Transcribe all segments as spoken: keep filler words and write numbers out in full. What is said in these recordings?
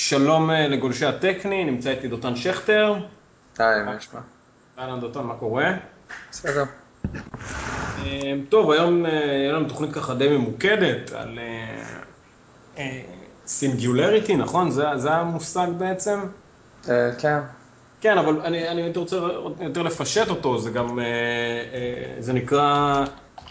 שלום לגולשי הטכני, נמצא איתי דותן שכטר. היי, מה נשמע? אהלן דותן, מה קורה? בסדר. טוב, היום יהיה לנו תוכנית ככה די ממוקדת על סינגיולריטי, נכון? זה, זה המושג בעצם? אה, כן. כן, אבל אני, אני הייתי רוצה יותר לפשט אותו, זה גם, אה, אה, זה נקרא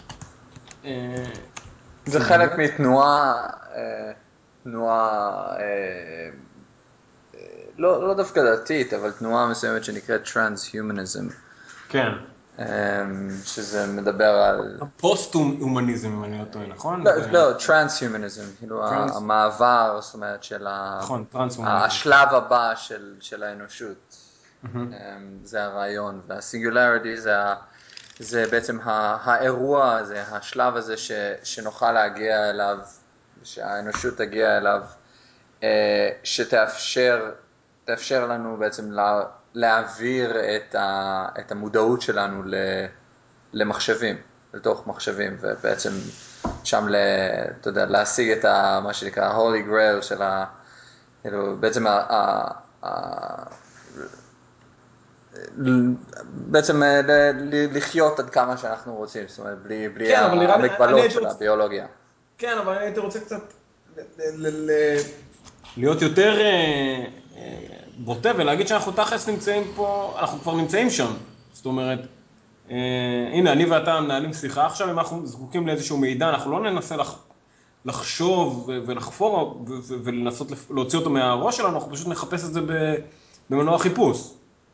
זה חלק סינגולריטי. מתנועה, אה, תנועה, אה, לא, לא דווקא דתית, אבל תנועה מסוימת שנקראת Transhumanism, כן. אה, שזה מדבר על... הפוסט-הומניזם, אם אני לא טועה, נכון? לא, זה לא, Transhumanism, כאילו טרנס, המעבר, זאת אומרת, של ה- נכון, טרנס-הומניזם. השלב הבא של, של האנושות. מהמם. אה, זה הרעיון, והסינגולריטי זה ה... זה בעצם ה- האירוע הזה, השלב הזה ש, שנוכל להגיע אליו, שהאנושות תגיע אליו, אה, שתאפשר תאפשר לנו בעצם לה, להעביר את, ה, את המודעות שלנו ל, למחשבים, לתוך מחשבים, ובעצם שם, ל, אתה יודע, להשיג את ה, מה שנקרא holy grail של ה... כאילו, בעצם ה, ה, ה, בעצם אה, ל- ל- לחיות עד כמה שאנחנו רוצים, זאת אומרת, בלי, בלי כן, אבל נראה לי, אני המגבלות הייתי של רוצה, הביולוגיה. כן, אבל אני הייתי רוצה קצת ל- ל- ל- להיות יותר אה, אה, בוטה ולהגיד שאנחנו תכלס נמצאים פה, אנחנו כבר נמצאים שם. זאת אומרת, אה, הנה, אני ואתה מנהלים שיחה עכשיו, אם אנחנו זקוקים לאיזשהו מידע, אנחנו לא ננסה לח, לחשוב ו- ולחפור ו- ו- ולנסות לפ- להוציא אותו מהראש שלנו, אנחנו פשוט נחפש את זה ב- במנוע חיפוש.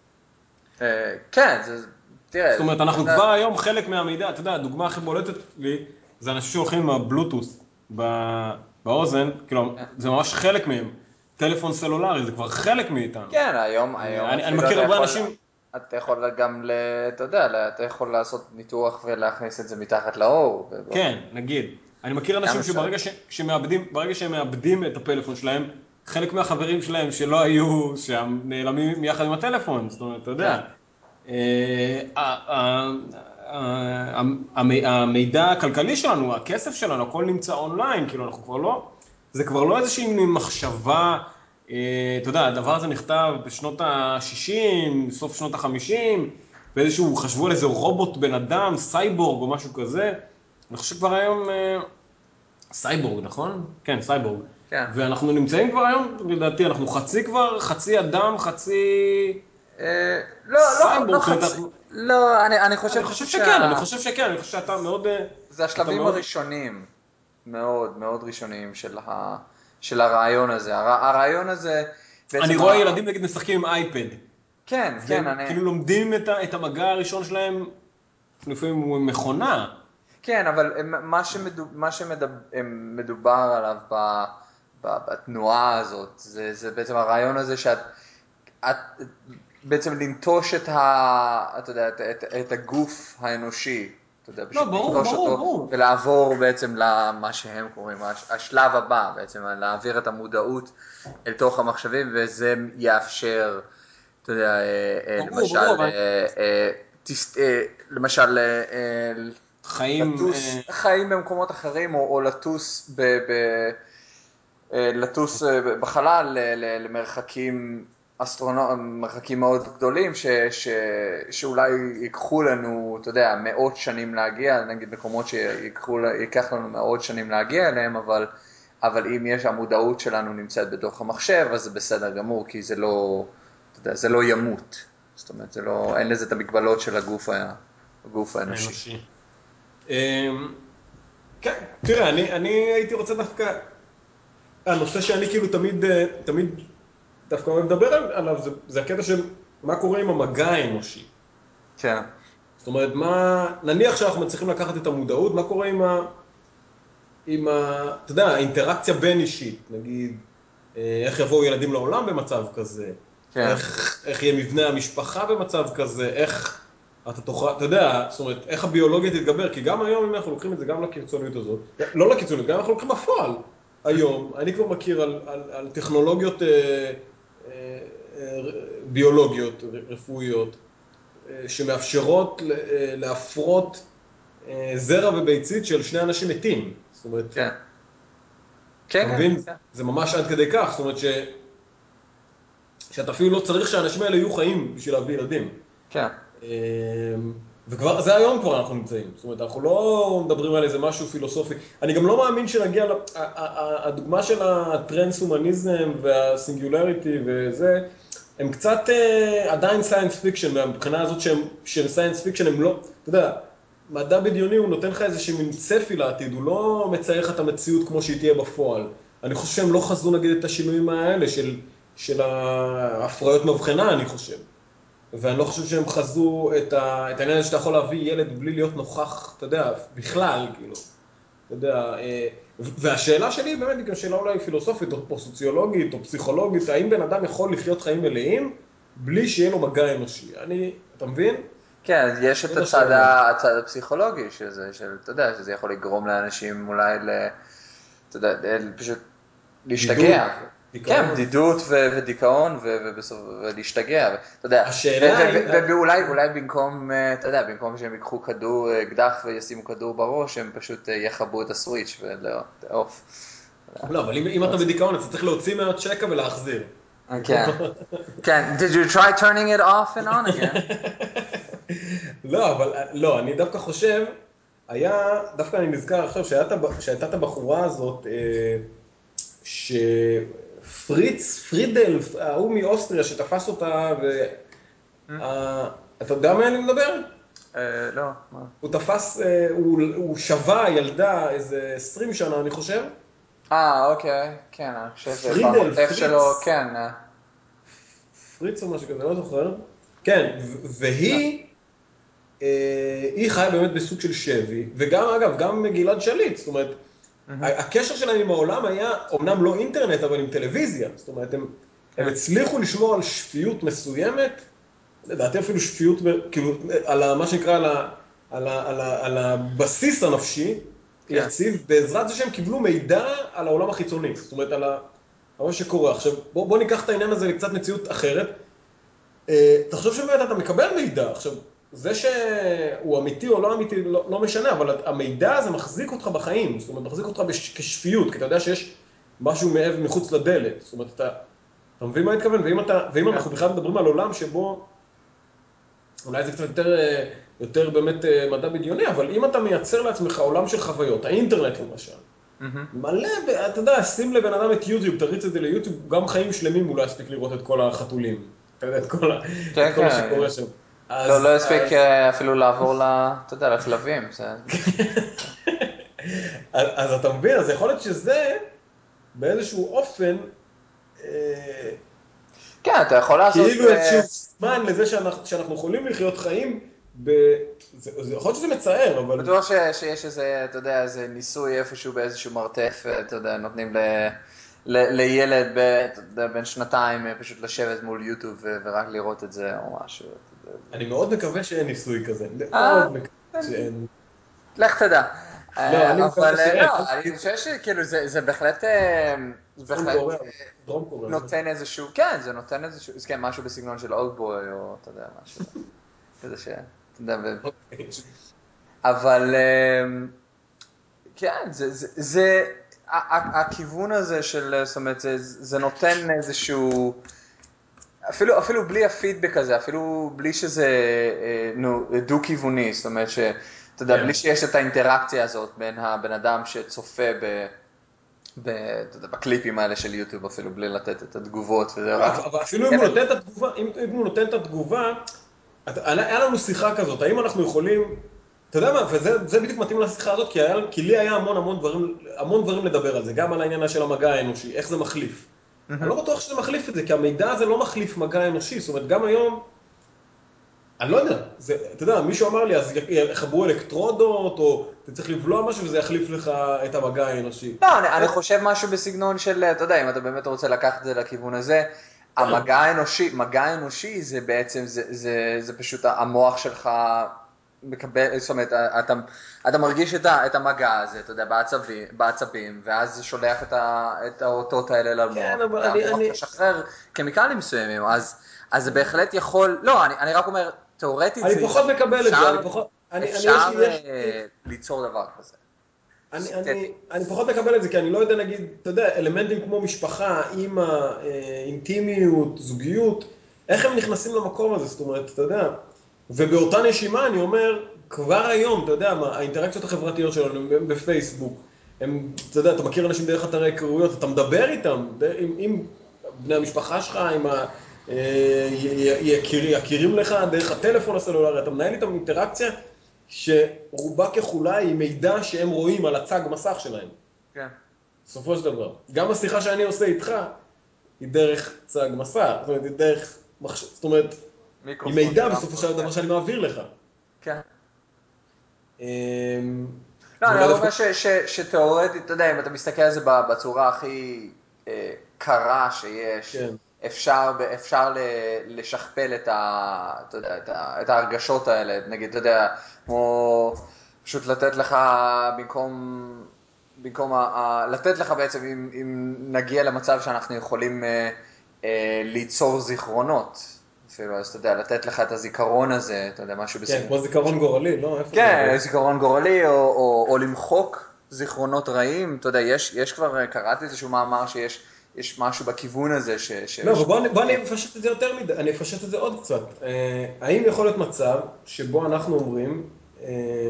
אה, כן, זה, זאת תראה, אומרת, אנחנו זה, כבר היום חלק מהמידע, אתה יודע, הדוגמה הכי בולטת לי, זה אנשים שהולכים עם הבלוטוס ב- באוזן, כאילו, זה ממש חלק מהם. טלפון סלולרי, זה כבר חלק מאיתנו. כן, היום, היום אה, אני, אני אפילו מכיר אתה הרבה יכול, אנשים, אתה יכול גם, ל, אתה יודע, אתה יכול לעשות ניתוח ולהכניס את זה מתחת לאור, ובאופן, כן, נגיד, אני מכיר גם אנשים אפשר. שברגע ש, שמאבדים, ברגע שהם מאבדים את הפלאפון שלהם, חלק מהחברים שלהם שלא היו שם נעלמים יחד עם הטלפון, זאת אומרת, אתה כן, יודע. אה, ה- ה- ה- המ- המידע הכלכלי שלנו, הכסף שלנו, הכל נמצא אונליין, כאילו אנחנו כבר לא, זה כבר לא איזושהי מין מחשבה, אה, אתה יודע, הדבר הזה נכתב בשנות ה-שישים, סוף שנות ה-חמישים, באיזשהו, חשבו על איזה רובוט בן אדם, סייבורג או משהו כזה, אני חושב שכבר היום, אה, סייבורג, נכון? כן, סייבורג. כן. ואנחנו נמצאים כבר היום, לדעתי, אנחנו חצי כבר, חצי אדם, חצי אה, לא, לא, לא סייבורג, זאת אומרת, חצי, אנחנו... לא, אני, אני אני חושב חושב שכן, אני שה... חושב שכן, אני חושב שאתה מאוד, אה, זה אתה השלבים מאוד, הראשונים, מאוד מאוד ראשוניים של, ה, של הרעיון הזה. הר, הרעיון הזה, אני בעצם, רואה ה, ילדים נגיד משחקים עם אייפד, כן, כן, והם אני, כאילו לומדים את, ה, את המגע הראשון שלהם, לפעמים הוא מכונה. כן, אבל הם- מה, שמדוב, מה שמדובר עליו ב, ב, בתנועה הזאת, זה, זה בעצם הרעיון הזה שאת את, בעצם לנטוש את, ה, אתה יודע, את, את, את הגוף האנושי, אתה יודע, לא, פשוט ברור, לנטוש ברור, אותו ברור. ולעבור בעצם למה שהם קוראים, הש- השלב הבא, בעצם להעביר את המודעות אל תוך המחשבים, וזה יאפשר, אתה יודע, אה, אה, ברור, ברור, למשל, אבל אה, אה, תס- אה, למשל, אה, אה, חיים, אה, לטוס חיים במקומות אחרים, או, או לטוס ב... ב אה, לטוס אה, בחלל ל- ל- למרחקים אסטרונו... מרחקים מאוד גדולים ש... ש... שאולי ייקחו לנו, אתה יודע, מאות שנים להגיע, נגיד מקומות שיקחו... ייקח לנו מאות שנים להגיע אליהם, אבל, אבל אם יש, המודעות שלנו נמצאת בתוך המחשב, אז זה בסדר גמור, כי זה לא, אתה יודע, זה לא ימות. זאת אומרת, זה לא, אין לזה את המגבלות של הגוף, ה... הגוף האנושי. האנושי. אה, כן, תראה, אני, אני הייתי רוצה דווקא, הנושא שאני כאילו תמיד, אה, תמיד דווקא אוהב לדבר עליו, זה, זה הקטע של מה קורה עם המגע האנושי. כן. זאת אומרת, מה, נניח שאנחנו מצליחים לקחת את המודעות, מה קורה עם ה... עם ה... אתה יודע, האינטראקציה בין אישית, נגיד, אה, איך יבואו ילדים לעולם במצב כזה, כן. איך, איך יהיה מבנה המשפחה במצב כזה, איך אתה תוכל, אתה יודע, זאת אומרת, איך הביולוגיה תתגבר, כי גם היום, אם אנחנו לוקחים את זה גם לקיצוניות הזאת, לא לקיצוניות, גם אנחנו לוקחים בפועל, היום, אני כבר מכיר על, על, על טכנולוגיות אה, אה, אה, ביולוגיות, רפואיות, אה, שמאפשרות ל- אה, להפרות אה, זרע וביצית של שני אנשים מתים. זאת אומרת, כן. אתה כן, כן. מבין? כן. זה ממש עד כדי כך. זאת אומרת ש... שאתה אפילו לא צריך שהאנשים האלה יהיו חיים בשביל להביא ילדים. כן. וכבר, זה היום כבר אנחנו נמצאים. זאת אומרת, אנחנו לא מדברים על איזה משהו פילוסופי. אני גם לא מאמין שנגיע, הדוגמה של הטרנס-הומניזם והסינגולריטי וזה, הם קצת עדיין סיינס פיקשן, מהבחינה הזאת שהם סיינס פיקשן, הם לא, אתה יודע, מדע בדיוני הוא נותן לך איזושהי מין צפי לעתיד, הוא לא מצייר לך את המציאות כמו שהיא תהיה בפועל. אני חושב שהם לא חזו נגיד את השינויים האלה של, של ההפריות מבחנה, אני חושב. ואני לא חושב שהם חזו את, ה, את העניין הזה שאתה יכול להביא ילד בלי להיות נוכח, אתה יודע, בכלל, כאילו. אתה יודע, והשאלה שלי היא באמת גם שאלה אולי פילוסופית, או סוציולוגית, או פסיכולוגית, האם בן אדם יכול לחיות חיים מלאים בלי שיהיה לו מגע אנושי? אני, אתה מבין? כן, יש את הצד, הצד הפסיכולוגי שזה, של, אתה יודע, שזה יכול לגרום לאנשים אולי ל... אתה יודע, פשוט להשתגע. כן, בדידות ודיכאון ולהשתגע, אתה יודע. השאלה היא... ואולי במקום, אתה יודע, במקום שהם ייקחו כדור, אקדח וישימו כדור בראש, הם פשוט יחברו את הסוויץ' ולעוף. לא, אבל אם אתה בדיכאון, אתה צריך להוציא מהצ'קה ולהחזיר. כן. כן, did you try turning it off and on again? לא, אבל, לא, אני דווקא חושב, היה, דווקא אני נזכר עכשיו שהייתה את הבחורה הזאת, שפריץ, פרידל, ההוא מאוסטריה שתפס אותה, ואתה יודע מה אני מדבר? לא, מה? הוא תפס, הוא שווה ילדה איזה עשרים שנה, אני חושב. אה, אוקיי, כן, אני חושב פרידל, שבמוטף שלו, כן. פריץ או משהו כזה, לא זוכר. כן, והיא, היא חיה באמת בסוג של שבי, וגם, אגב, גם גלעד שליט, זאת אומרת, הקשר שלהם עם העולם היה, אומנם לא אינטרנט, אבל עם טלוויזיה. זאת אומרת, הם, הם הצליחו לשמור על שפיות מסוימת, לדעתי אפילו שפיות, כאילו, על מה שנקרא, על, ה, על, ה, על, ה, על הבסיס הנפשי, יציב, בעזרת זה שהם קיבלו מידע על העולם החיצוני. זאת אומרת, על, ה, על מה שקורה. עכשיו, בוא, בוא ניקח את העניין הזה לקצת מציאות אחרת. תחשוב שבאמת אתה מקבל מידע. עכשיו, זה שהוא אמיתי או לא אמיתי, לא, לא משנה, אבל המידע הזה מחזיק אותך בחיים, זאת אומרת, מחזיק אותך כשפיות, כי אתה יודע שיש משהו מעבר מחוץ לדלת, זאת אומרת, אתה, אתה מבין מה אני מתכוון? ואם, אתה, ואם אנחנו בכלל מדברים על עולם שבו, אולי זה קצת יותר, יותר באמת מדע בדיוני, אבל אם אתה מייצר לעצמך עולם של חוויות, האינטרנט למשל, מלא, אתה יודע, שים לבן אדם את יוטיוב, תריץ את זה ליוטיוב, גם חיים שלמים הוא לא יספיק לראות את כל החתולים, אתה יודע, את כל מה שקורה שם. לא, לא הספיק אפילו לעבור, אתה יודע, לכלבים. אז אתה מבין, אז יכול להיות שזה באיזשהו אופן, כן, אתה יכול לעשות... כאילו איזשהו זמן לזה שאנחנו יכולים לחיות חיים, יכול להיות שזה מצער, אבל... בטוח שיש איזה, אתה יודע, איזה ניסוי איפשהו באיזשהו מרתף, אתה יודע, נותנים לילד בן שנתיים פשוט לשבת מול יוטיוב ורק לראות את זה או משהו. אני מאוד מקווה שאין ניסוי כזה, מאוד מקווה שאין. לך תדע. לא, אני מקווה שאין. לא, אני חושב שכאילו זה בהחלט נותן איזשהו, כן, זה נותן איזשהו, כן, משהו בסגנון של אולדבוי או אתה יודע, משהו כזה ש... אתה יודע, אבל כן, זה, הכיוון הזה של, זאת אומרת, זה נותן איזשהו, אפילו, אפילו בלי הפידבק הזה, אפילו בלי שזה דו-כיווני, זאת אומרת ש... אתה יודע, בלי שיש את האינטראקציה הזאת בין הבן אדם שצופה ב... בקליפים האלה של יוטיוב, אפילו בלי לתת את התגובות. אבל אפילו אם הוא נותן את התגובה, אם הוא נותן את התגובה, היה לנו שיחה כזאת, האם אנחנו יכולים, אתה יודע מה, וזה בדיוק מתאים לשיחה הזאת, כי לי היה המון המון דברים, המון דברים לדבר על זה, גם על העניין של המגע האנושי, איך זה מחליף. אני לא בטוח שזה מחליף את זה, כי המידע הזה לא מחליף מגע אנושי, זאת אומרת, גם היום, אני לא יודע, זה, אתה יודע, מישהו אמר לי, אז יחברו אלקטרודות, או אתה צריך לבלוע משהו וזה יחליף לך את המגע האנושי. לא, אני, אני חושב משהו בסגנון של, אתה יודע, אם אתה באמת רוצה לקחת את זה לכיוון הזה, המגע האנושי, מגע אנושי זה בעצם, זה, זה, זה פשוט המוח שלך מקבל, זאת אומרת, אתה, אתה מרגיש את, ה, את המגע הזה, אתה יודע, בעצבים, בעצבים, ואז זה שולח את, ה, את האותות האלה למוח, כן, אבל והמוח אני, אני... משחרר כימיקלים מסוימים, אז, אז זה בהחלט יכול, לא, אני, אני רק אומר, תיאורטית אני זה פחות מקבל את זה, אפשר, אני פחות, אני, אפשר אני, יש לי, יש... ליצור דבר כזה. אני, אני, אני פחות מקבל את זה, כי אני לא יודע, נגיד, אתה יודע, אלמנטים כמו משפחה, אימא, אינטימיות, זוגיות, איך הם נכנסים למקום הזה, זאת אומרת, אתה יודע, ובאותה נשימה אני אומר, כבר היום, אתה יודע, מה, האינטראקציות החברתיות שלנו הם בפייסבוק, הם, אתה יודע, אתה מכיר אנשים דרך אתרי היכרויות, אתה מדבר איתם, עם, עם בני המשפחה שלך, עם ה... יכירים לך דרך הטלפון הסלולרי, אתה מנהל איתם אינטראקציה שרובה ככולה היא מידע שהם רואים על הצג מסך שלהם. כן. בסופו של דבר. גם השיחה שאני עושה איתך היא דרך צג מסך, זאת אומרת, היא דרך מחשב, זאת אומרת, היא מיקרופון מידע בסופו ורמקול, של דבר כן. שאני מעביר לך. כן. אמ, לא, אני ואולי דווקא... אומר ש- ש- שתיאורטית, אתה יודע, אם אתה מסתכל על זה בצורה הכי אה, קרה שיש, כן. אפשר, ב- אפשר ל- לשכפל את, ה, אתה יודע, את, ה, את ההרגשות האלה, נגיד, אתה יודע, כמו פשוט לתת לך במקום, במקום ה, ה, לתת לך בעצם, אם, אם נגיע למצב שאנחנו יכולים אה, אה, ליצור זיכרונות, אפילו, אז אתה יודע, לתת לך את הזיכרון הזה, אתה יודע, משהו כן, בסגנון. כמו זיכרון גורלי, לא? איפה זה כן, עובד? זיכרון גורלי, או, או, או למחוק זיכרונות רעים, אתה יודע, יש, יש כבר, קראתי איזשהו מאמר שיש יש משהו בכיוון הזה, ש... ש, לא, אבל ש בוא אני, בוא אני אפשט את זה יותר מדי, אני אפשט את זה עוד קצת. אה, האם יכול להיות מצב שבו אנחנו אומרים אה,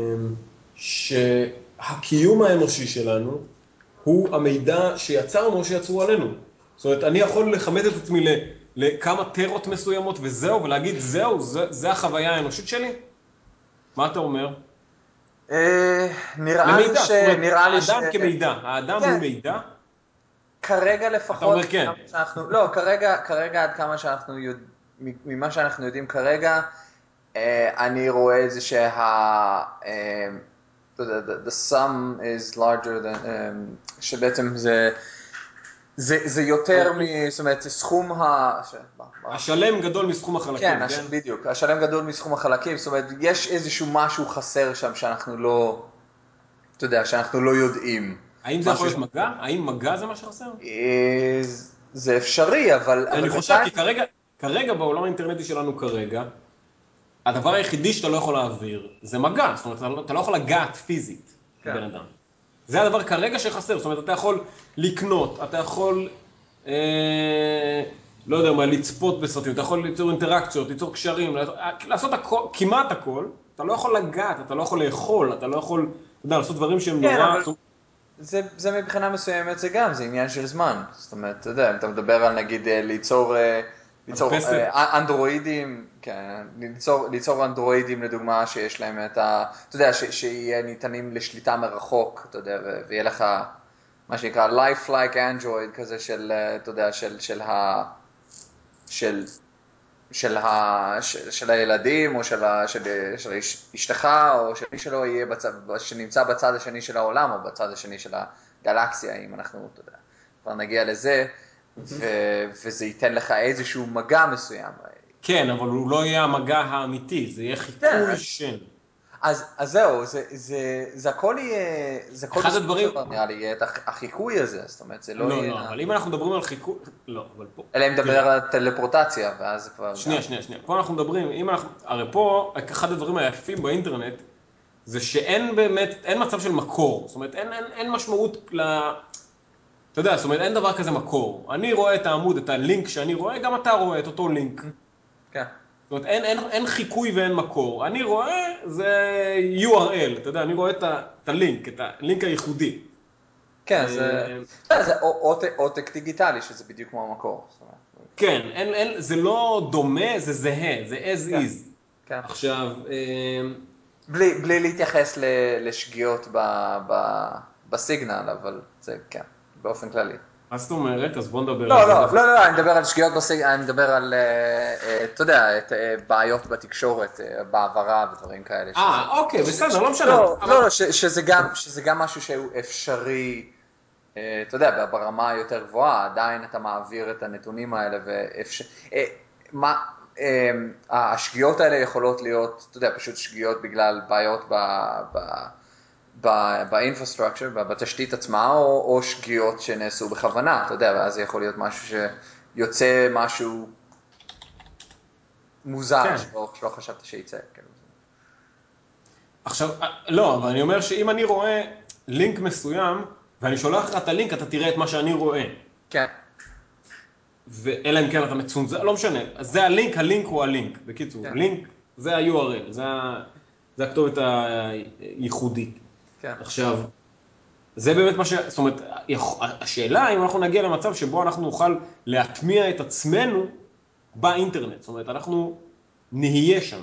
שהקיום האנושי שלנו הוא המידע שיצרנו או שיצרו עלינו? זאת אומרת, אני יכול לכמת את עצמי ל, לכמה טרות מסוימות וזהו, ולהגיד זהו, זה, זה החוויה האנושית שלי? מה אתה אומר? אה, נראה לי למידע, ש... זאת אומרת, נראה לי ש... האדם כמידע, האדם הוא כן, מידע? כרגע אתה אומר לפחות, כן. כמה שאנחנו, לא, כרגע, כרגע עד כמה שאנחנו יודעים, ממה שאנחנו יודעים כרגע, אה, אני רואה את זה שה... אה, אתה יודע, the, the sum is larger than, אה, שבעצם זה... זה, זה יותר מ... זאת אומרת, סכום ה... ש... מה- מה- השלם גדול מסכום כן, החלקים, הש... כן? בדיוק, השלם גדול מסכום החלקים, זאת אומרת, יש איזשהו משהו חסר שם שאנחנו לא, אתה יודע, שאנחנו לא יודעים. האם זה יכול משהו... להיות מגע? האם מגע זה מה שחסר? אה, זה אפשרי, אבל, אני אבל חושב, בינתיים... כי כרגע, כרגע בעולם האינטרנטי שלנו כרגע, הדבר היחידי שאתה לא יכול להעביר זה מגע, זאת אומרת, אתה לא, אתה לא יכול לגעת פיזית כן. בבן אדם. זה הדבר כרגע שחסר, זאת אומרת, אתה יכול לקנות, אתה יכול, אה, לא יודע מה, לצפות בסרטים, אתה יכול ליצור אינטראקציות, ליצור קשרים, לעשות הכל, כמעט הכל, אתה לא יכול לגעת, אתה לא יכול לאכול, אתה לא יכול, אתה יודע, לעשות דברים שהם כן, נורא... אבל זה, זה מבחינה מסוימת זה גם, זה עניין של זמן. זאת אומרת, אתה יודע, אם אתה מדבר על נגיד אה, ליצור, אה, ליצור מדפסת. אה, אנדרואידים, כן, ליצור, ליצור אנדרואידים לדוגמה שיש להם את ה... אתה יודע, ש, שיהיה ניתנים לשליטה מרחוק, אתה יודע, ו- ויהיה לך מה שנקרא lifelike android כזה של, אה, אתה יודע, של, של ה... של של, ה, של, של הילדים, או של, ה, של, של אשתך, או של מי שלא יהיה בצד, שנמצא בצד השני של העולם, או בצד השני של הגלקסיה, אם אנחנו, אתה יודע, כבר נגיע לזה, ו, וזה ייתן לך איזשהו מגע מסוים. כן, אבל הוא לא יהיה המגע האמיתי, זה יהיה כן, חיקוי של... אז, אז זהו, זה, זה, זה הכל יהיה, זה הכל אחד בסופו של הדברים... דבר נראה לי, יהיה את הח- החיקוי הזה, זאת אומרת, זה לא לא, יהיה, לא, אבל אם אנחנו מדברים על חיקוי... לא, אבל פה... אלא אם תראה, נדבר על טלפורטציה, ואז זה כבר גם, שנייה, שנייה, שנייה. פה אנחנו מדברים, אם אנחנו... הרי פה, אחד הדברים היפים באינטרנט, זה שאין באמת, אין מצב של מקור. זאת אומרת, אין, אין, אין משמעות ל... אתה יודע, זאת אומרת, אין דבר כזה מקור. אני רואה את העמוד, את הלינק שאני רואה, גם אתה רואה את אותו לינק. כן, זאת אומרת, אין, אין, אין חיקוי ואין מקור. אני רואה, זה יו אר אל, אתה יודע, אני רואה את, ה, את הלינק, את הלינק הייחודי. כן, זה, אה, זה עותק, עותק דיגיטלי, שזה בדיוק כמו המקור, זאת אומרת, כן, אין, אין, זה לא דומה, זה זהה, זה as כן, is. כן. עכשיו, אה, בלי, בלי להתייחס ל, לשגיאות ב, ב, בסיגנל, אבל זה כן, באופן כללי. מה זאת אומרת? אז בוא נדבר על לא, זה. לא, דווקא. לא, לא, אני מדבר על שגיאות בסיגנל, אני מדבר על, אה, אה, אתה יודע, את, אה, בעיות בתקשורת, אה, בהעברה ודברים כאלה, שזה... אה, אוקיי, ש, בסדר, ש, לא משנה. לא, אבל... לא, לא, ש, שזה גם, שזה גם משהו שהוא אפשרי, אה, אתה יודע, ברמה היותר גבוהה, עדיין אתה מעביר את הנתונים האלה, ואפשר... אה, מה... אה, השגיאות האלה יכולות להיות, אתה יודע, פשוט שגיאות בגלל בעיות ב... ב באינפרסטרקצ'ר, בתשתית עצמה, או, או שגיאות שנעשו בכוונה, אתה יודע, ואז זה יכול להיות משהו שיוצא משהו מוזר, כן. שלא, שלא חשבת שייצא. כן. עכשיו, אה, לא, אבל אני אומר שאם אני רואה, לינק מסוים, ואני שולח לך את הלינק, אתה תראה את מה שאני רואה. כן. ואלא אם כן אתה מצונזר, לא משנה. אז זה הלינק, הלינק הוא הלינק. בקיצור, כן. לינק זה ה-יו אר אל, זה, ה... זה הכתובת הייחודית. כן. עכשיו, זה באמת מה ש... זאת אומרת, השאלה אם אנחנו נגיע למצב שבו אנחנו נוכל להטמיע את עצמנו באינטרנט. זאת אומרת, אנחנו נהיה שם.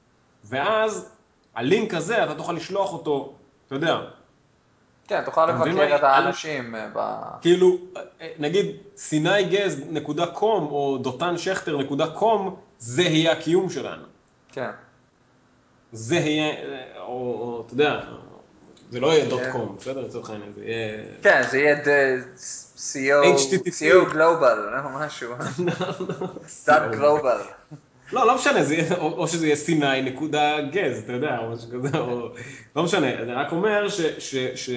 ואז הלינק הזה, אתה תוכל לשלוח אותו, אתה יודע. כן, תוכל אתה מבין מה? לבקר את האנשים ב... כאילו, נגיד, סיני גז נקודה קום או דותן שכטר נקודה קום, זה יהיה הקיום שלנו. כן. זה יהיה, או, או אתה יודע, זה לא יהיה דוט כן. קום, בסדר? לצורך העניין, זה יהיה... כן, זה יהיה אייץ' טי טי פי. סי או גלובל, משהו. דאט גלובל. לא, לא משנה, זה יהיה, או, או שזה יהיה סיני נקודה גז, אתה יודע, או משהו כזה, או... לא משנה, אני רק אומר ש, ש, ש,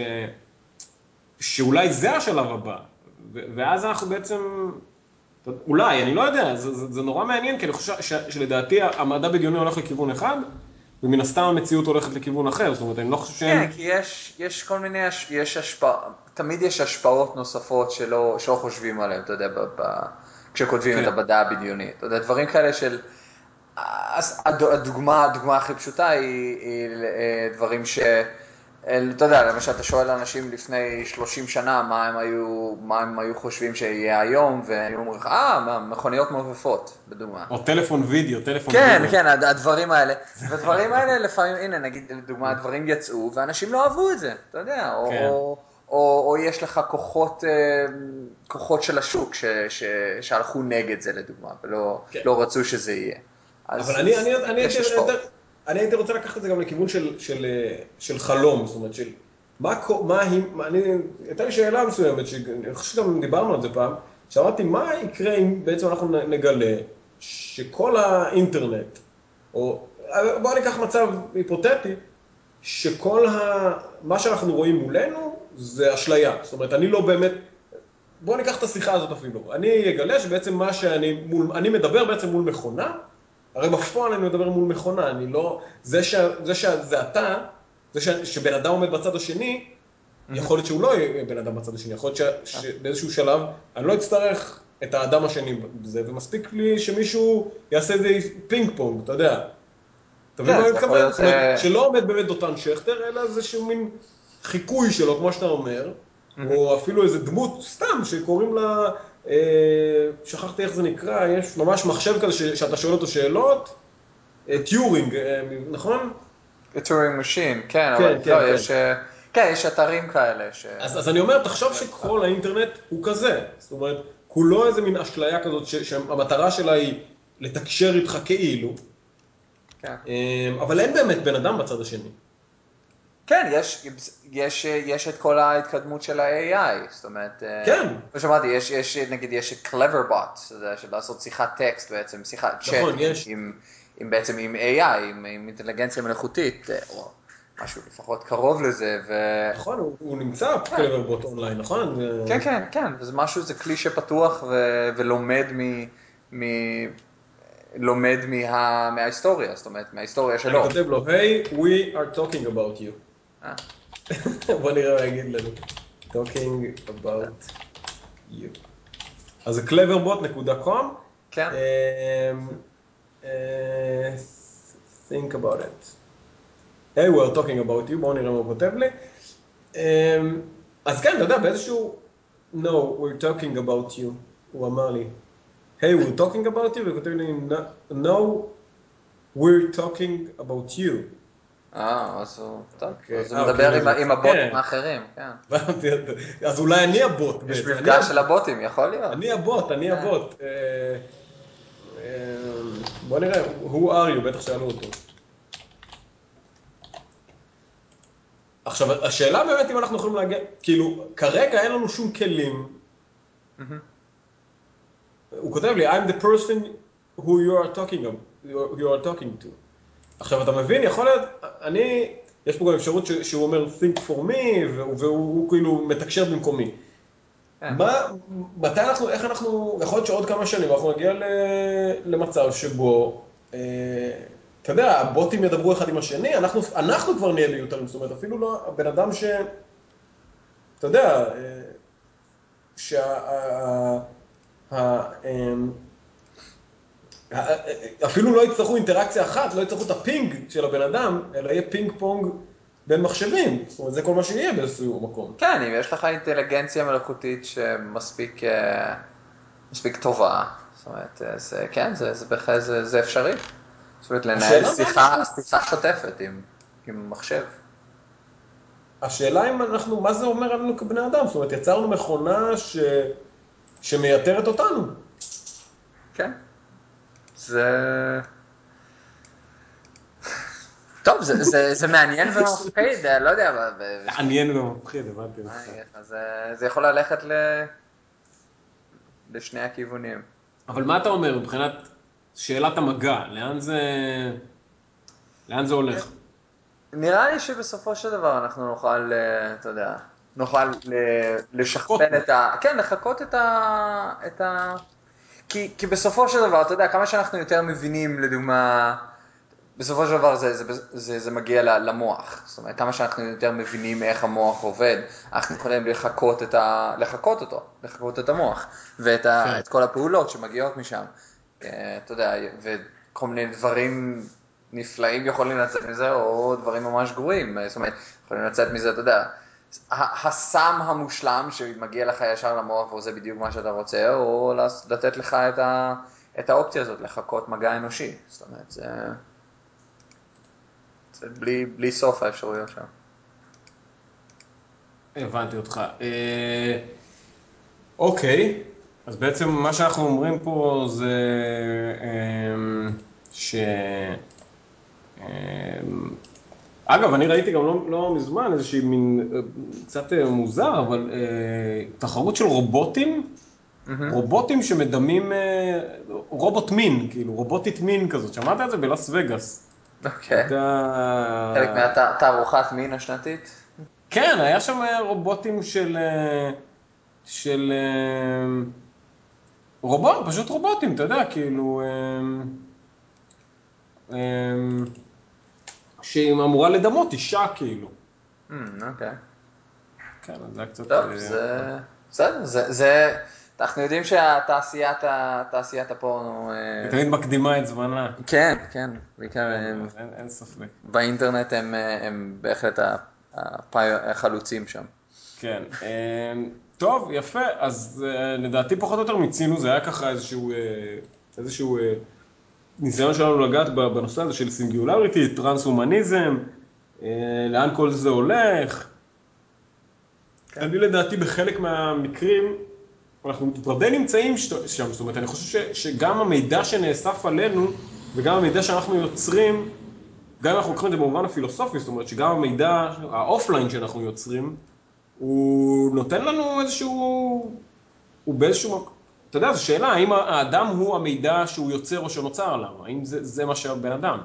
שאולי זה השלב הבא, ו- ואז אנחנו בעצם, אולי, אני לא יודע, זה, זה, זה נורא מעניין, כי אני חושב ש, שלדעתי המדע בדיוני הולך לכיוון אחד, ומן הסתם המציאות הולכת לכיוון אחר, זאת אומרת, אני לא חושב כן, שהם... כי יש, יש כל מיני, יש השפע, תמיד יש השפעות נוספות שלא, שלא חושבים עליהן, אתה יודע, ב, ב, כשכותבים את כן, המדע הבדיוני. אתה יודע, דברים כאלה של, אז הד- הדוגמה, הדוגמה הכי פשוטה היא, היא אה, דברים ש... אל- אתה יודע, למשל, אתה שואל אנשים לפני שלושים שנה מה הם היו, מה הם היו חושבים שיהיה היום, והם אומרים לך, אה, מה, מכוניות מעופפות, בדוגמה. או טלפון וידאו, טלפון כן, וידאו. כן, הד- הדברים האלה. והדברים האלה לפעמים, הנה, נגיד, לדוגמה, הדברים יצאו, ואנשים לא אהבו את זה, אתה יודע, או, כן. או, או, או יש לך כוחות, אה, כוחות של השוק ש, ש, שהלכו נגד זה, לדוגמה, ולא כן. לא רצו שזה יהיה. אבל אז, אני, אני, אז אני, יש הייתי, יותר, השפעות. אני הייתי רוצה לקחת את זה גם לכיוון של, של, של חלום, זאת אומרת, של מה, קו- מה, היא- מה אני, הייתה לי שאלה מסוימת, שאני חושב שגם דיברנו על זה פעם, שאמרתי, מה יקרה אם בעצם אנחנו נגלה שכל האינטרנט, או בואו ניקח מצב היפותטי, שכל ה, מה שאנחנו רואים מולנו זה אשליה, זאת אומרת, אני לא באמת, בואו ניקח את השיחה הזאת אפילו. אני אגלה שבעצם מה שאני, מול, אני מדבר בעצם מול מכונה, הרי בפועל אני מדבר מול מכונה, אני לא, זה, ש, זה שזה אתה, זה ש, שבן אדם עומד בצד השני, יכול להיות שהוא לא יהיה בן אדם בצד השני, יכול להיות ש, שבאיזשהו שלב אני לא אצטרך את האדם השני בזה, ומספיק לי שמישהו יעשה איזה פינג פונג, אתה יודע. אתה מבין כן, מה אני זה יכול מתכוון? להיות, זאת אומרת, אה, שלא עומד באמת דותן שכטר, אלא איזשהו מין חיקוי שלו, כמו שאתה אומר, או אפילו איזה דמות סתם שקוראים לה, אה, שכחתי איך זה נקרא, יש ממש מחשב כזה ש, שאתה שואל אותו שאלות, אה, טיורינג, אה, נכון? טורינג משין, כן, אבל כן, כן, לא, כן. יש, אה, כן, יש אתרים כאלה ש... אז, אז אני אומר, תחשוב שכל האינטרנט הוא כזה. זאת אומרת, כולו איזה מין אשליה כזאת ש, שהמטרה שלה היא לתקשר איתך כאילו, כן. אה, אבל אין באמת בן אדם בצד השני. כן, יש, יש, יש את כל ההתקדמות של ה-איי איי, זאת אומרת, אה, כן, כמו שאמרתי, יש, יש, נגיד, יש את Cleverbot, זה של לעשות שיחת טקסט בעצם, שיחת צ'אט נכון, עם, יש. עם, עם בעצם עם איי איי, עם, עם אינטליגנציה מלאכותית, אה, או משהו לפחות קרוב לזה, ו... נכון, הוא, הוא נמצא כן, קלברבוט אונליין, נכון? כן, כן, כן, וזה משהו, זה כלי שפתוח ו, ולומד מ... מ לומד מה, מההיסטוריה, זאת אומרת, מההיסטוריה אני שלו. כותב לו, היי, hey, we are talking about you. אה, בוא נראה מה יגיד לנו. talking about you. אז זה cleverbot נקודה קום. כן, think about it. Hey, we are talking about you. בואו נראה מה הוא כותב לי. אמ, אז כן, אתה יודע, באיזשהו... No, we're talking about you. הוא אמר לי, hey, we're talking about you, וכותב לי, no, we're talking about you. אה, אז הוא, טוב, אוקיי, אז הוא אה, מדבר כאילו עם, זה... ה- עם הבוטים כן. האחרים, כן. אז אולי אני הבוט יש בעצם, אני מפגש של הבוט. הבוטים, יכול להיות. אני הבוט, אני אה, הבוט. אה, אה, בוא נראה, who are you? בטח שאלו אותו. עכשיו, השאלה באמת אם אנחנו יכולים להגיע, כאילו, כרגע אין לנו שום כלים. הוא כותב לי, I'm the person who you are talking, you are talking to. עכשיו, אתה מבין, יכול להיות, אני, יש פה גם אפשרות ש, שהוא אומר think for me, והוא, והוא הוא, כאילו מתקשר במקומי. כן. מה, מתי אנחנו, איך אנחנו, יכול להיות שעוד כמה שנים אנחנו נגיע ל, למצב שבו, אה, אתה יודע, הבוטים ידברו אחד עם השני, אנחנו, אנחנו כבר נהיה מיותרים, זאת אומרת, אפילו לא, הבן אדם ש... אתה יודע, שה... ה- ה- אמ, אפילו לא יצטרכו אינטראקציה אחת, לא יצטרכו את הפינג של הבן אדם, אלא יהיה פינג פונג בין מחשבים. זאת אומרת, זה כל מה שיהיה באיזשהו מקום. כן, אם יש לך אינטליגנציה מלאכותית שמספיק אה, מספיק טובה, זאת אומרת, אה, זה, כן, זה, זה, בכלל- זה, זה אפשרי. זאת אומרת, לנהל השאלה מה שיחה, אנחנו... שיחה שוטפת עם, עם מחשב. השאלה אם אנחנו, מה זה אומר עלינו כבני אדם? זאת אומרת, יצרנו מכונה ש... שמייתרת אותנו. כן. זה... טוב, זה, זה, זה מעניין ומפחיד, אה, לא יודע, אבל... ב- מעניין ומפחיד, הבנתי מה אותך. אני אגיד לך, זה, זה יכול ללכת ל... לשני הכיוונים. אבל מה אתה אומר מבחינת שאלת המגע? לאן זה... לאן זה הולך? נראה לי שבסופו של דבר אנחנו נוכל, אה, אתה יודע, נוכל ל- לחכות לשכפל בו. את ה... כן, לחקות את ה... את ה... כי, כי בסופו של דבר, אתה יודע, כמה שאנחנו יותר מבינים, לדוגמה, בסופו של דבר זה, זה, זה, זה מגיע ל- למוח. זאת אומרת, כמה שאנחנו יותר מבינים איך המוח עובד, אנחנו יכולים לחקות, את ה... לחקות אותו, לחקות את המוח, ואת ה... כן. את כל הפעולות שמגיעות משם. אה, אתה יודע, וכל מיני דברים נפלאים יכולים לצאת מזה, או דברים ממש גרועים. זאת אומרת, יכולים לצאת מזה, אתה יודע, ה- הסם המושלם שמגיע לך ישר למוח ועושה בדיוק מה שאתה רוצה, או לתת לך את, ה... את האופציה הזאת, לחקות מגע אנושי. זאת אומרת, זה... זה בלי, בלי סוף האפשרויות שם. הבנתי אותך. אה, אוקיי, אז בעצם מה שאנחנו אומרים פה זה אמ, ש... אמ, אגב, אני ראיתי גם לא, לא מזמן איזושהי מין, אה, קצת אה, מוזר, אבל אה, תחרות של רובוטים, מהמם. רובוטים שמדמים, אה, רובוט מין, כאילו, רובוטית מין כזאת. שמעת את זה בלאס וגאס? אוקיי. חלק הייתה... מהתערוכת מין השנתית? כן, היה שם אה, רובוטים של... אה, של... אה, רובוט, פשוט רובוטים, אתה יודע, כאילו... אה, אה, שהיא אמורה לדמות אישה, כאילו. אמ, אוקיי. כן, אז זה היה קצת... טוב, אה, זה... בסדר, זה... זה... אנחנו יודעים שהתעשיית ה- תעשיית הפורנו... היא אה, תמיד מקדימה את זמנה. כן, כן, בעיקר כן, הם- אין, אין ספק. באינטרנט הם, אה, הם בהחלט ה- הפי- החלוצים שם. כן. אמ, טוב, יפה. אז אה, לדעתי פחות או יותר מיצינו, זה היה ככה איזשהו, אה, איזשהו אה, ניסיון שלנו לגעת ב- בנושא הזה של סינגיולריטי, טרנס-הומניזם, אה, לאן כל זה הולך. כן. אני לדעתי בחלק מהמקרים, אנחנו כבר די נמצאים שת- שם, זאת אומרת, אני חושב ש, שגם המידע שנאסף עלינו, וגם המידע שאנחנו יוצרים, גם אם אנחנו לוקחים את זה במובן הפילוסופי, זאת אומרת שגם המידע, האופליין שאנחנו יוצרים, הוא נותן לנו איזשהו, הוא באיזשהו, מק- אתה יודע, זו שאלה, האם האדם הוא המידע שהוא יוצר או שנוצר עליו? האם זה, זה מה שהבן אדם?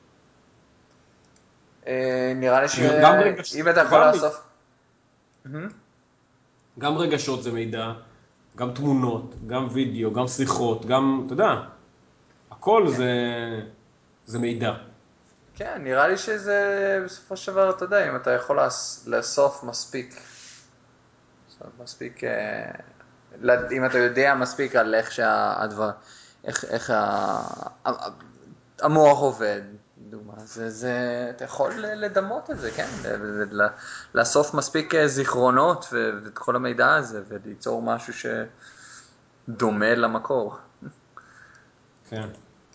אה, נראה לי גם רגש, שאם אתה יכול גם, לאסוף... מהמם. גם רגשות זה מידע, גם תמונות, גם וידאו, גם שיחות, גם, אתה יודע, הכל כן. זה, זה מידע. כן, נראה לי שזה בסופו של דבר, אתה יודע, אם אתה יכול לאס- לאסוף מספיק, מספיק, אה, לד- אם אתה יודע מספיק על איך שהדבר, איך, איך ה- ה- המוח עובד, דוגמה, זה, זה, אתה יכול לדמות את זה, כן, ל- ל- לאסוף מספיק אה, זיכרונות ו- ואת כל המידע הזה וליצור משהו שדומה למקור. כן.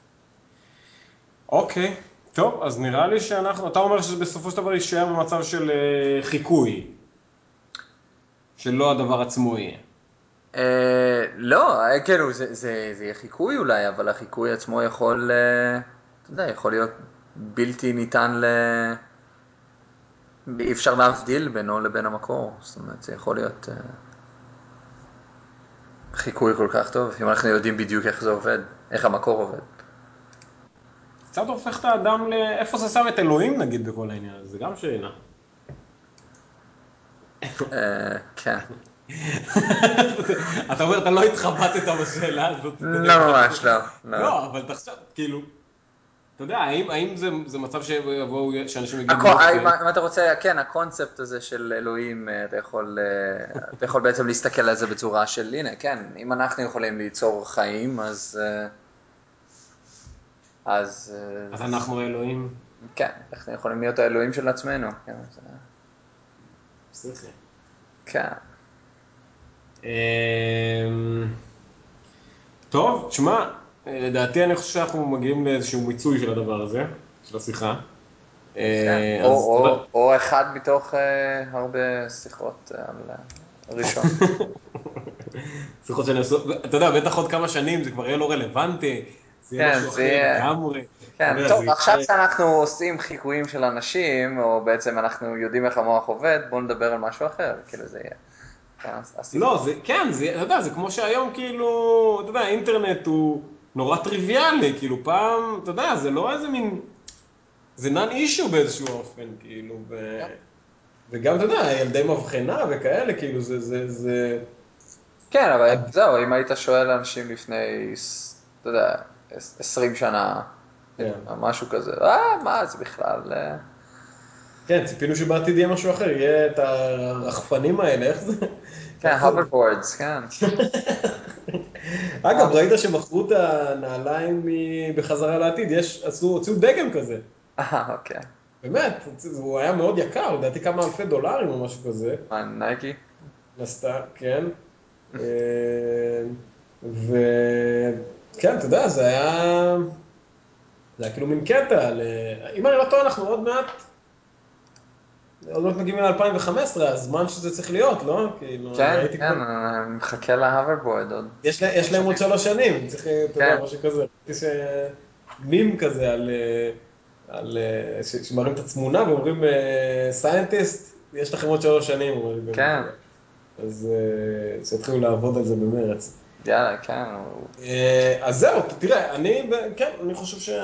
אוקיי, טוב, אז נראה לי שאנחנו, אתה אומר שבסופו של דבר יישאר במצב של אה, חיקוי, שלא הדבר עצמו יהיה. אה, לא, אה, כאילו, זה, זה, זה יהיה חיקוי אולי, אבל החיקוי עצמו יכול, אה, אתה יודע, יכול להיות בלתי ניתן ל... אי אפשר להבדיל בינו לבין המקור, זאת אומרת, זה יכול להיות אה, חיקוי כל כך טוב, אם אנחנו יודעים בדיוק איך זה עובד, איך המקור עובד. קצת הופך את האדם ל... איפה זה שם את אלוהים נגיד בכל העניין הזה, זה גם שאלה. אה, כן. אתה אומר, אתה לא התחבטת בשאלה הזאת די לא הרבה. ממש, לא, לא. לא, אבל תחשוב, כאילו, אתה יודע, האם, האם זה, זה מצב שיבואו, שאנשים יגידו... הקו- אוקיי, אם אם אתה רוצה, כן, הקונספט הזה של אלוהים, אה, אתה יכול, אה, אתה יכול בעצם להסתכל על זה בצורה של, הנה, כן, אם אנחנו יכולים ליצור חיים, אז, אה, אז, אז אה, אנחנו אלוהים. כן, אנחנו יכולים להיות האלוהים של עצמנו, כן, אז, אה, סליחה. כן. אמ, טוב, תשמע, לדעתי אני חושב שאנחנו מגיעים לאיזשהו מיצוי של הדבר הזה, של השיחה. כן, אה, או, אז תודה. או, או אחד מתוך אה, הרבה שיחות אה, על אה, הראשון. שיחות שאני עושה, אתה יודע, בטח עוד כמה שנים זה כבר יהיה לא רלוונטי, זה יהיה כן, משהו זה אחר יהיה, לגמרי. אתה כן, יודע, טוב, זה עכשיו יהיה... שאנחנו עושים חיקויים של אנשים, או בעצם אנחנו יודעים איך המוח עובד, בואו נדבר על משהו אחר, כאילו זה יהיה. כן, לא, הספרות. זה, כן, זה, אתה יודע, זה כמו שהיום כאילו, אתה יודע, האינטרנט הוא נורא טריוויאלי, כאילו פעם, אתה יודע, זה לא איזה מין, זה נון אישו באיזשהו אופן, כאילו, ו... וגם, אתה יודע, ילדי מבחנה וכאלה, כאילו, זה, זה, זה... כן, אבל זהו, אם היית שואל אנשים לפני, אתה יודע, עשרים שנה, כן. משהו כזה, אה, מה זה בכלל? אה, כן, ציפינו שבעתיד יהיה משהו אחר, יהיה את הרחפנים האלה, איך זה? כן, איך זה? hoverboards, כן. אגב, ראית שמכרו את הנעליים מ- בחזרה לעתיד, יש, עשו, הוציאו דגם כזה. אה, אוקיי. באמת, הוא היה מאוד יקר, לדעתי כמה אלפי דולרים או משהו כזה. מה, נייקי? נסתה, כן. אה, וכן, אתה יודע, זה היה, זה היה כאילו מין קטע, ל... אם אני לא טועה, אנחנו עוד מעט, עוד מעט מגיעים ל-אלפיים וחמש עשרה, הזמן שזה צריך להיות, לא? כאילו, אני כן, ראיתי כן, כבר, אני מחכה להוברבורד עוד יש, לה- יש שלוש להם עוד שנים. שלוש שנים, צריך, אתה יודע, כן, משהו כזה. ראיתי ש... מים כזה על, אה, על, אה, ש- שמראים את התמונה ואומרים, סיינטיסט, יש לכם עוד שלוש שנים, אומרים גם, אתה כן, יודע. אז אה, שיתחילו לעבוד על זה במרץ. יאללה, כן, הוא- אה, אז זהו, תראה, אני, ב- כן, אני חושב ש...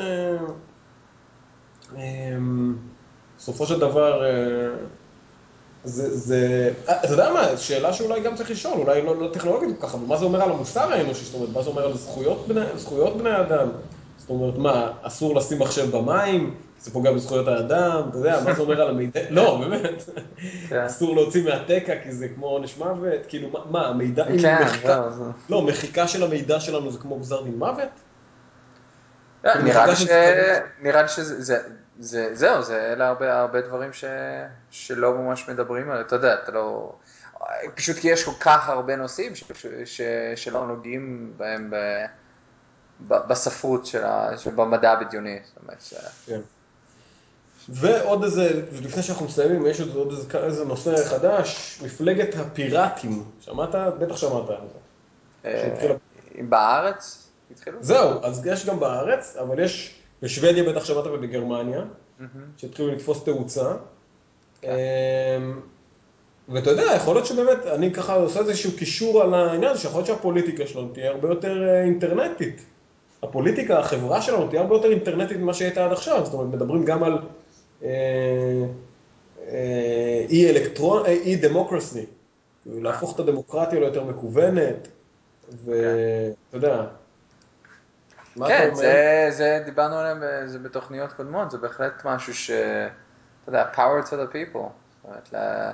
אמ, בסופו של דבר, אה, זה, זה, אה, אתה יודע מה, שאלה שאולי גם צריך לשאול, אולי לא, לא טכנולוגית כל כך, אבל מה זה אומר על המוסר האנושי? זאת אומרת, מה זה אומר על זכויות בני, זכויות בני אדם? זאת אומרת, מה, אסור לשים מחשב במים, כי זה פוגע בזכויות האדם, אתה יודע, מה זה אומר על המידע? לא, באמת, כן, אסור להוציא מהתקע כי זה כמו עונש מוות, כאילו, מה, מה, המידע, אם כן, מחיקה, זהו, זהו. לא, מחיקה של המידע שלנו זה כמו גזר דין מוות? אה, כאילו, נראה מחיקה לי של ש... זכרים? נראה לי שזה, זה, זה, זהו, זה, אלה הרבה, הרבה דברים ש... שלא ממש מדברים עליהם, אתה יודע, אתה לא... פשוט כי יש כל כך הרבה נושאים ש... ש... ש... שלא נוגעים בהם ב... ב... בספרות של ה... במדע הבדיוני, זאת אומרת, ש... כן. ועוד איזה, לפני שאנחנו מסיימים, יש עוד איזה, איזה נושא חדש, מפלגת הפיראטים. שמעת? בטח שמעת על זה. אה, שהתחילה... בארץ התחילו? זהו, אז יש גם בארץ, אבל יש בשוודיה, בטח שמעת, ובגרמניה, מהמם, שהתחילו לתפוס תאוצה. אמ, כן, ואתה יודע, יכול להיות שבאמת, אני ככה עושה איזשהו קישור על העניין הזה, שיכול להיות שהפוליטיקה שלנו תהיה הרבה יותר אה, אינטרנטית. הפוליטיקה, החברה שלנו תהיה הרבה יותר אינטרנטית ממה שהייתה עד עכשיו. זאת אומרת, מדברים גם על אה, אה, אי אלקטרון, אה, אי דמוקרסי. כאילו, אה, להפוך את הדמוקרטיה ליותר מקוונת, אוקיי. ואתה יודע, מה אתה כן, אומר? זה, זה דיברנו עליהם, ב- זה בתוכניות קודמות, זה בהחלט משהו ש... אתה יודע, power to the people. זאת אומרת, לה...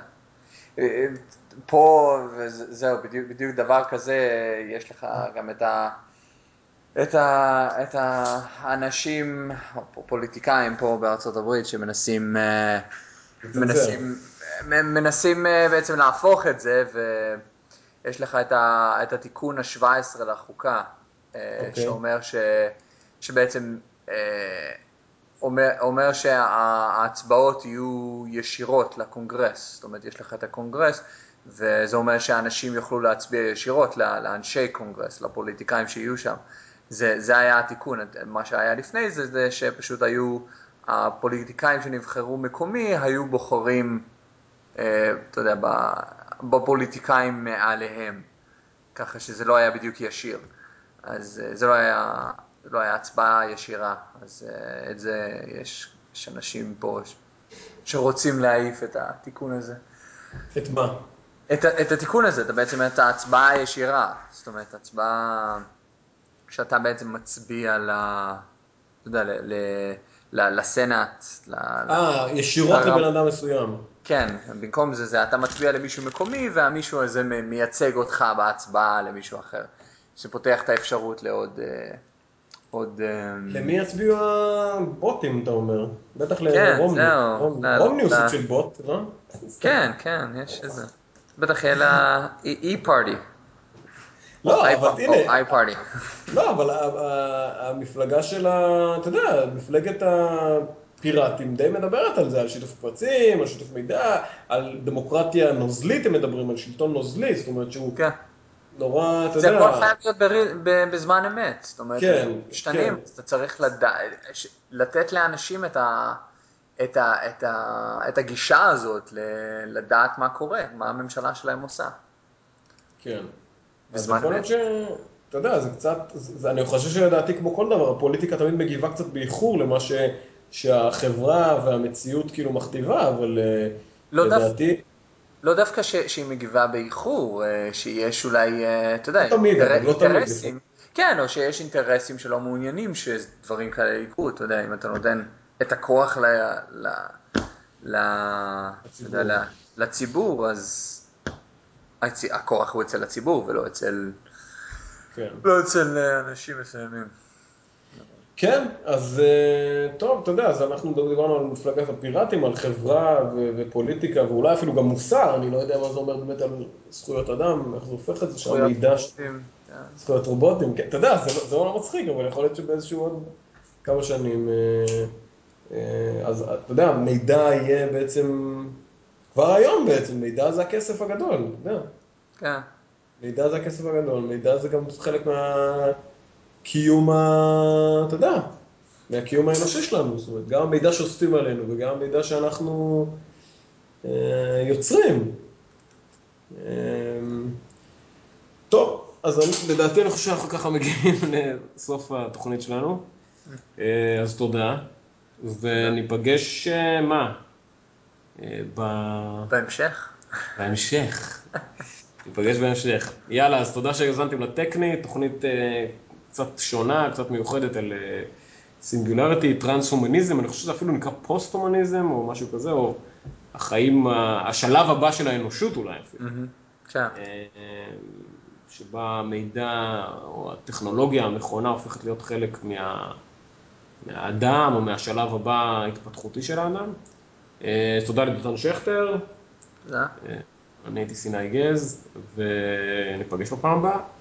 פה, וזהו, בדיוק, בדיוק דבר כזה, יש לך גם את ה... את, ה, את האנשים, או פוליטיקאים פה בארצות הברית שמנסים אה, לצנזר. מנסים, מנסים אה, בעצם להפוך את זה, ויש לך את, ה, את התיקון ה-שבע עשרה לחוקה, אה, אוקיי. שאומר ש, שבעצם אה, אומר, אומר שההצבעות יהיו ישירות לקונגרס, זאת אומרת יש לך את הקונגרס, וזה אומר שאנשים יוכלו להצביע ישירות לאנשי קונגרס, לפוליטיקאים שיהיו שם. זה, זה היה התיקון, מה שהיה לפני זה, זה שפשוט היו הפוליטיקאים שנבחרו מקומי, היו בוחרים, אה, אתה יודע, בפוליטיקאים מעליהם, ככה שזה לא היה בדיוק ישיר. אז אה, זה לא היה, זה לא היה הצבעה ישירה, אז אה, את זה יש, יש אנשים פה ש- שרוצים להעיף את התיקון הזה. את מה? את, ה- את התיקון הזה, אתה בעצם את ההצבעה הישירה, זאת אומרת הצבעה שאתה בעצם מצביע ל... אתה יודע, ל- ל- ל- לסנאט, ל- אה, ישירות לרם- לבן אדם מסוים. כן, במקום זה, זה אתה מצביע למישהו מקומי, והמישהו הזה מ- מייצג אותך בהצבעה למישהו אחר. שפותח את האפשרות לעוד, אה, עוד, אה, למי יצביעו הבוטים, אתה אומר? בטח כן, לרומני. זהו, רומני ל- רומני הוא סוג ל- של בוט, לא? כן, כן, יש איזה, בטח יהיה לה אי-פארטי, או לא, אבל הנה, איי-פארטי. לא, אבל ה- ה- המפלגה של ה... אתה יודע, מפלגת הפיראטים די מדברת על זה, על שיתוף פרצים, על שיתוף מידע, על דמוקרטיה נוזלית הם מדברים, על שלטון נוזלי, זאת אומרת שהוא כן. נורא, אתה זה הכל יודע, חייב להיות בר- ב- בזמן אמת, זאת אומרת, כן, הדברים משתנים, כן, אז אתה צריך לדע, ש- לתת לאנשים את, ה, את, ה, את, ה, את הגישה הזאת, ל- לדעת מה קורה, מה הממשלה שלהם עושה, כן. אז בזמן יכול להיות אמת. ש... אתה יודע, זה קצת, זה, אני חושב שלדעתי כמו כל דבר, הפוליטיקה תמיד מגיבה קצת באיחור למה ש, שהחברה והמציאות כאילו מכתיבה, אבל אה, לא, דו, לדעתי, לא דווקא ש, שהיא מגיבה באיחור, אה, שיש אולי, אה, אתה יודע, לא תמיד, אינטר, אבל לא תמיד לפעמים. אינטרסים, כן, או שיש אינטרסים שלא מעוניינים שדברים כאלה יקרו, אתה יודע, אם אתה נותן את הכוח ל, ל, ל, אתה יודע, הציבור. ל- לציבור, אז הצ- הכוח הוא אצל הציבור ולא אצל, כן. לא אצל אה, אנשים מסוימים. כן, אז אה, טוב, אתה יודע, אז אנחנו דיברנו על מפלגת הפיראטים, על חברה ו- ופוליטיקה, ואולי אפילו גם מוסר, אני לא יודע מה זה אומר באמת על זכויות אדם, איך זה הופך את זה, זכויות שהמידע, ש- רובוטים, כן. זכויות רובוטים, כן, אתה יודע, זה, לא- זה לא מצחיק, אבל יכול להיות שבאיזשהו עוד כמה שנים, אה, אה, אז אתה יודע, מידע יהיה בעצם, כבר היום בעצם, מידע זה הכסף הגדול, אתה יודע, כן. מידע זה הכסף הגדול, מידע זה גם חלק מהקיום, ה- אתה יודע, מהקיום האנושי שלנו, זאת אומרת, גם המידע שאוספים עלינו וגם המידע שאנחנו אה, יוצרים. אה, טוב, אז אני, לדעתי אני חושב שאנחנו ככה מגיעים לסוף התוכנית שלנו, אה, אז תודה, תודה. וניפגש, אה, מה? אה, ב- בהמשך? בהמשך, ניפגש בהמשך. יאללה, אז תודה שהאזנתם לטכני, תוכנית אה, קצת שונה, קצת מיוחדת על אה, סינגולריטי, טרנס-הומניזם, אני חושב שזה אפילו נקרא פוסט-הומניזם או משהו כזה, או החיים, ה- השלב הבא של האנושות אולי אפילו. מהמם. כן. אה, שבה המידע או הטכנולוגיה המכונה הופכת להיות חלק מה, מהאדם או מהשלב הבא ההתפתחותי של האדם. אה, תודה לדותן שכטר, תודה. אה, אני הייתי סיני גז, וניפגש בפעם הבאה.